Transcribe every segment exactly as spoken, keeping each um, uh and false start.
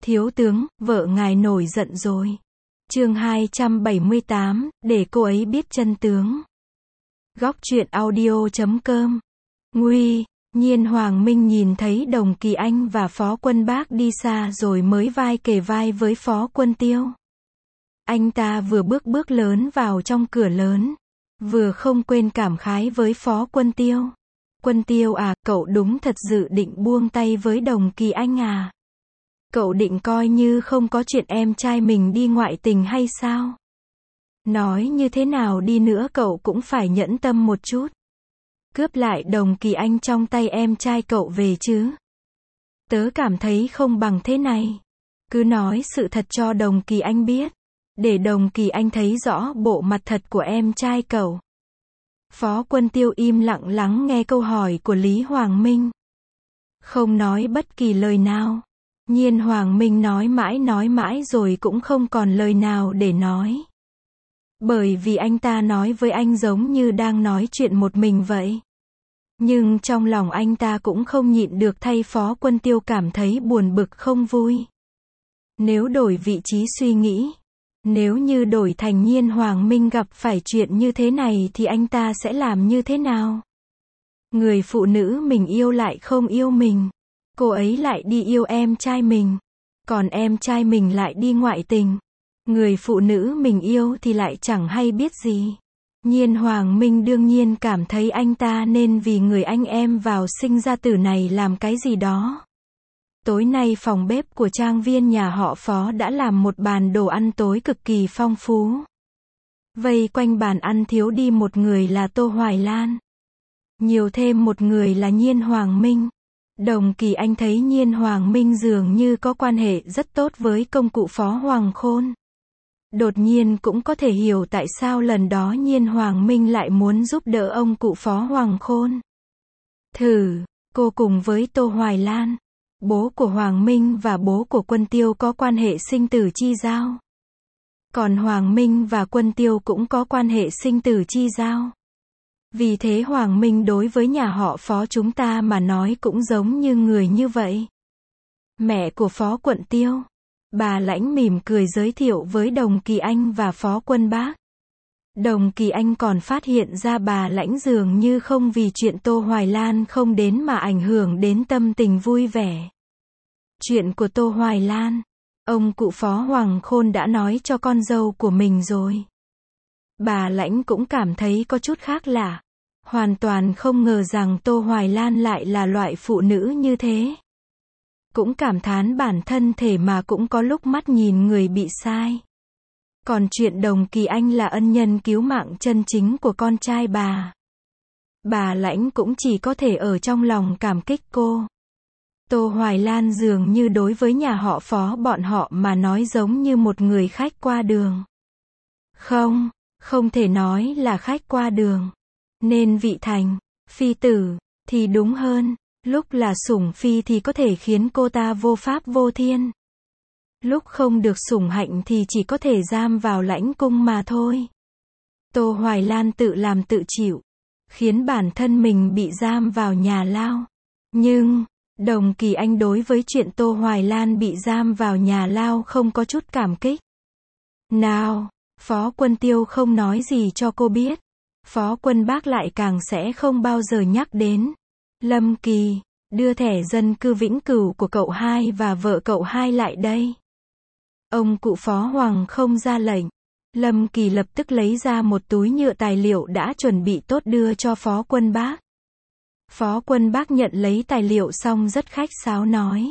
Thiếu tướng, vợ ngài nổi giận rồi. Chương hai trăm bảy mươi tám, để cô ấy biết chân tướng. Góc truyện audio chấm com. Nguy, Nhiên Hoàng Minh nhìn thấy Đồng Kỳ Anh và Phó Quân Bác đi xa rồi mới vai kề vai với Phó Quân Tiêu. Anh ta vừa bước bước lớn vào trong cửa lớn, vừa không quên cảm khái với Phó Quân Tiêu. Quân Tiêu à, cậu đúng thật dự định buông tay với Đồng Kỳ Anh à? Cậu định coi như không có chuyện em trai mình đi ngoại tình hay sao? Nói như thế nào đi nữa cậu cũng phải nhẫn tâm một chút. Cướp lại Đồng Kỳ Anh trong tay em trai cậu về chứ. Tớ cảm thấy không bằng thế này. Cứ nói sự thật cho Đồng Kỳ Anh biết. Để Đồng Kỳ Anh thấy rõ bộ mặt thật của em trai cậu. Phó Quân Tiêu im lặng lắng nghe câu hỏi của Lý Hoàng Minh. Không nói bất kỳ lời nào. Nhiên Hoàng Minh nói mãi nói mãi rồi cũng không còn lời nào để nói. Bởi vì anh ta nói với anh giống như đang nói chuyện một mình vậy. Nhưng trong lòng anh ta cũng không nhịn được thay Phó Quân Tiêu cảm thấy buồn bực không vui. Nếu đổi vị trí suy nghĩ, nếu như đổi thành Nhiên Hoàng Minh gặp phải chuyện như thế này thì anh ta sẽ làm như thế nào? Người phụ nữ mình yêu lại không yêu mình. Cô ấy lại đi yêu em trai mình. Còn em trai mình lại đi ngoại tình. Người phụ nữ mình yêu thì lại chẳng hay biết gì. Nhiên Hoàng Minh đương nhiên cảm thấy anh ta nên vì người anh em vào sinh ra tử này làm cái gì đó. Tối nay phòng bếp của trang viên nhà họ Phó đã làm một bàn đồ ăn tối cực kỳ phong phú. Vây quanh bàn ăn thiếu đi một người là Tô Hoài Lan. Nhiều thêm một người là Nhiên Hoàng Minh. Đồng Kỳ Anh thấy Nhiên Hoàng Minh dường như có quan hệ rất tốt với công cụ Phó Hoàng Khôn. Đột nhiên cũng có thể hiểu tại sao lần đó Nhiên Hoàng Minh lại muốn giúp đỡ ông cụ Phó Hoàng Khôn. Thử, cô cùng với Tô Hoài Lan, bố của Hoàng Minh và bố của Quân Tiêu có quan hệ sinh tử chi giao. Còn Hoàng Minh và Quân Tiêu cũng có quan hệ sinh tử chi giao. Vì thế Hoàng Minh đối với nhà họ Phó chúng ta mà nói cũng giống như người như vậy. Mẹ của Phó Quận Tiêu. Bà Lãnh mỉm cười giới thiệu với Đồng Kỳ Anh và Phó Quân Bác. Đồng Kỳ Anh còn phát hiện ra bà Lãnh dường như không vì chuyện Tô Hoài Lan không đến mà ảnh hưởng đến tâm tình vui vẻ. Chuyện của Tô Hoài Lan, ông cụ Phó Hoàng Khôn đã nói cho con dâu của mình rồi. Bà Lãnh cũng cảm thấy có chút khác lạ. Hoàn toàn không ngờ rằng Tô Hoài Lan lại là loại phụ nữ như thế. Cũng cảm thán bản thân thể mà cũng có lúc mắt nhìn người bị sai. Còn chuyện Đồng Kỳ Anh là ân nhân cứu mạng chân chính của con trai bà. Bà Lãnh cũng chỉ có thể ở trong lòng cảm kích cô. Tô Hoài Lan dường như đối với nhà họ Phó bọn họ mà nói giống như một người khách qua đường. Không, không thể nói là khách qua đường. Nên vị thành, phi tử, thì đúng hơn. Lúc là sủng phi thì có thể khiến cô ta vô pháp vô thiên. Lúc không được sủng hạnh thì chỉ có thể giam vào lãnh cung mà thôi. Tô Hoài Lan tự làm tự chịu, khiến bản thân mình bị giam vào nhà lao. Nhưng, Đồng Kỳ Anh đối với chuyện Tô Hoài Lan bị giam vào nhà lao không có chút cảm kích. Nào, Phó Quân Tiêu không nói gì cho cô biết. Phó Quân Bác lại càng sẽ không bao giờ nhắc đến. Lâm Kỳ, đưa thẻ dân cư vĩnh cửu của cậu hai và vợ cậu hai lại đây. Ông cụ Phó Hoàng không ra lệnh. Lâm Kỳ lập tức lấy ra một túi nhựa tài liệu đã chuẩn bị tốt đưa cho Phó Quân Bác. Phó Quân Bác nhận lấy tài liệu xong rất khách sáo nói.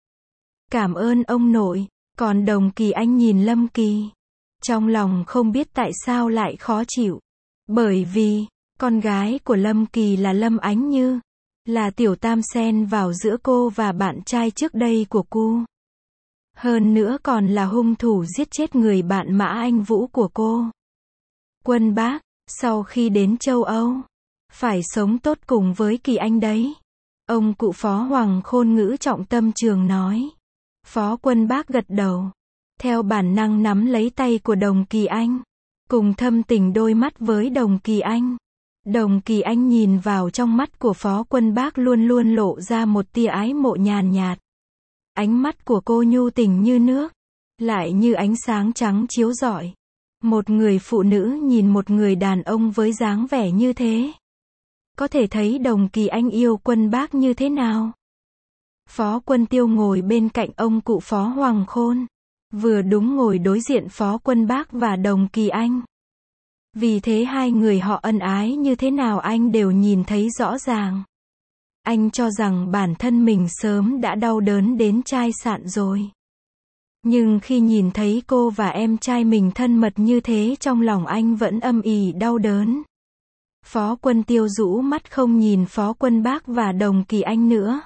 Cảm ơn ông nội. Còn Đồng Kỳ Anh nhìn Lâm Kỳ. Trong lòng không biết tại sao lại khó chịu. Bởi vì, con gái của Lâm Kỳ là Lâm Ánh Như. Là tiểu tam xen vào giữa cô và bạn trai trước đây của cô. Hơn nữa còn là hung thủ giết chết người bạn Mã Anh Vũ của cô. Quân Bác, sau khi đến châu Âu, phải sống tốt cùng với Kỳ Anh đấy. Ông cụ Phó Hoàng Khôn ngữ trọng tâm trường nói. Phó Quân Bác gật đầu. Theo bản năng nắm lấy tay của Đồng Kỳ Anh. Cùng thâm tình đôi mắt với Đồng Kỳ Anh. Đồng Kỳ Anh nhìn vào trong mắt của Phó Quân Bác luôn luôn lộ ra một tia ái mộ nhàn nhạt. Ánh mắt của cô nhu tình như nước, lại như ánh sáng trắng chiếu rọi. Một người phụ nữ nhìn một người đàn ông với dáng vẻ như thế, có thể thấy Đồng Kỳ Anh yêu Quân Bác như thế nào. Phó Quân Tiêu ngồi bên cạnh ông cụ Phó Hoàng Khôn, vừa đúng ngồi đối diện Phó Quân Bác và Đồng Kỳ Anh. Vì thế hai người họ ân ái như thế nào anh đều nhìn thấy rõ ràng. Anh cho rằng bản thân mình sớm đã đau đớn đến chai sạn rồi. Nhưng khi nhìn thấy cô và em trai mình thân mật như thế, trong lòng anh vẫn âm ỉ đau đớn. Phó Quân Tiêu rũ mắt không nhìn Phó Quân Bác và Đồng Kỳ Anh nữa.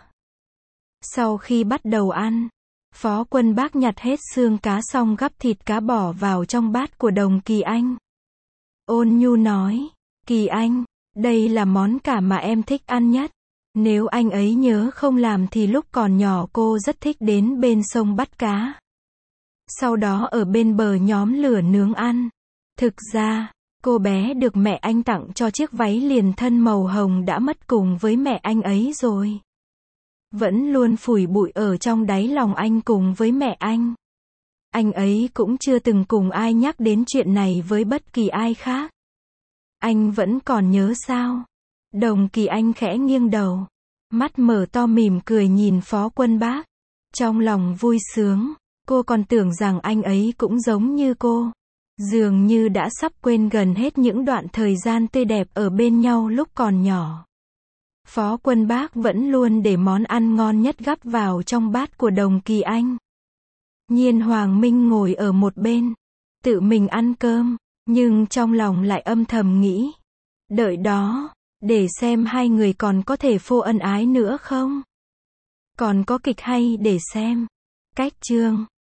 Sau khi bắt đầu ăn, Phó Quân Bác nhặt hết xương cá xong gắp thịt cá bỏ vào trong bát của Đồng Kỳ Anh. Ôn nhu nói, Kỳ Anh, đây là món cá mà em thích ăn nhất. Nếu anh ấy nhớ không làm thì lúc còn nhỏ cô rất thích đến bên sông bắt cá. Sau đó ở bên bờ nhóm lửa nướng ăn. Thực ra, cô bé được mẹ anh tặng cho chiếc váy liền thân màu hồng đã mất cùng với mẹ anh ấy rồi. Vẫn luôn phủi bụi ở trong đáy lòng anh cùng với mẹ anh. Anh ấy cũng chưa từng cùng ai nhắc đến chuyện này với bất kỳ ai khác. Anh vẫn còn nhớ sao? Đồng Kỳ Anh khẽ nghiêng đầu, mắt mở to mỉm cười nhìn Phó Quân Bác. Trong lòng vui sướng, cô còn tưởng rằng anh ấy cũng giống như cô. Dường như đã sắp quên gần hết những đoạn thời gian tươi đẹp ở bên nhau lúc còn nhỏ. Phó Quân Bác vẫn luôn để món ăn ngon nhất gắp vào trong bát của Đồng Kỳ Anh. Nhiên Hoàng Minh ngồi ở một bên, tự mình ăn cơm, nhưng trong lòng lại âm thầm nghĩ, đợi đó, để xem hai người còn có thể phô ân ái nữa không? Còn có kịch hay để xem. Cách chương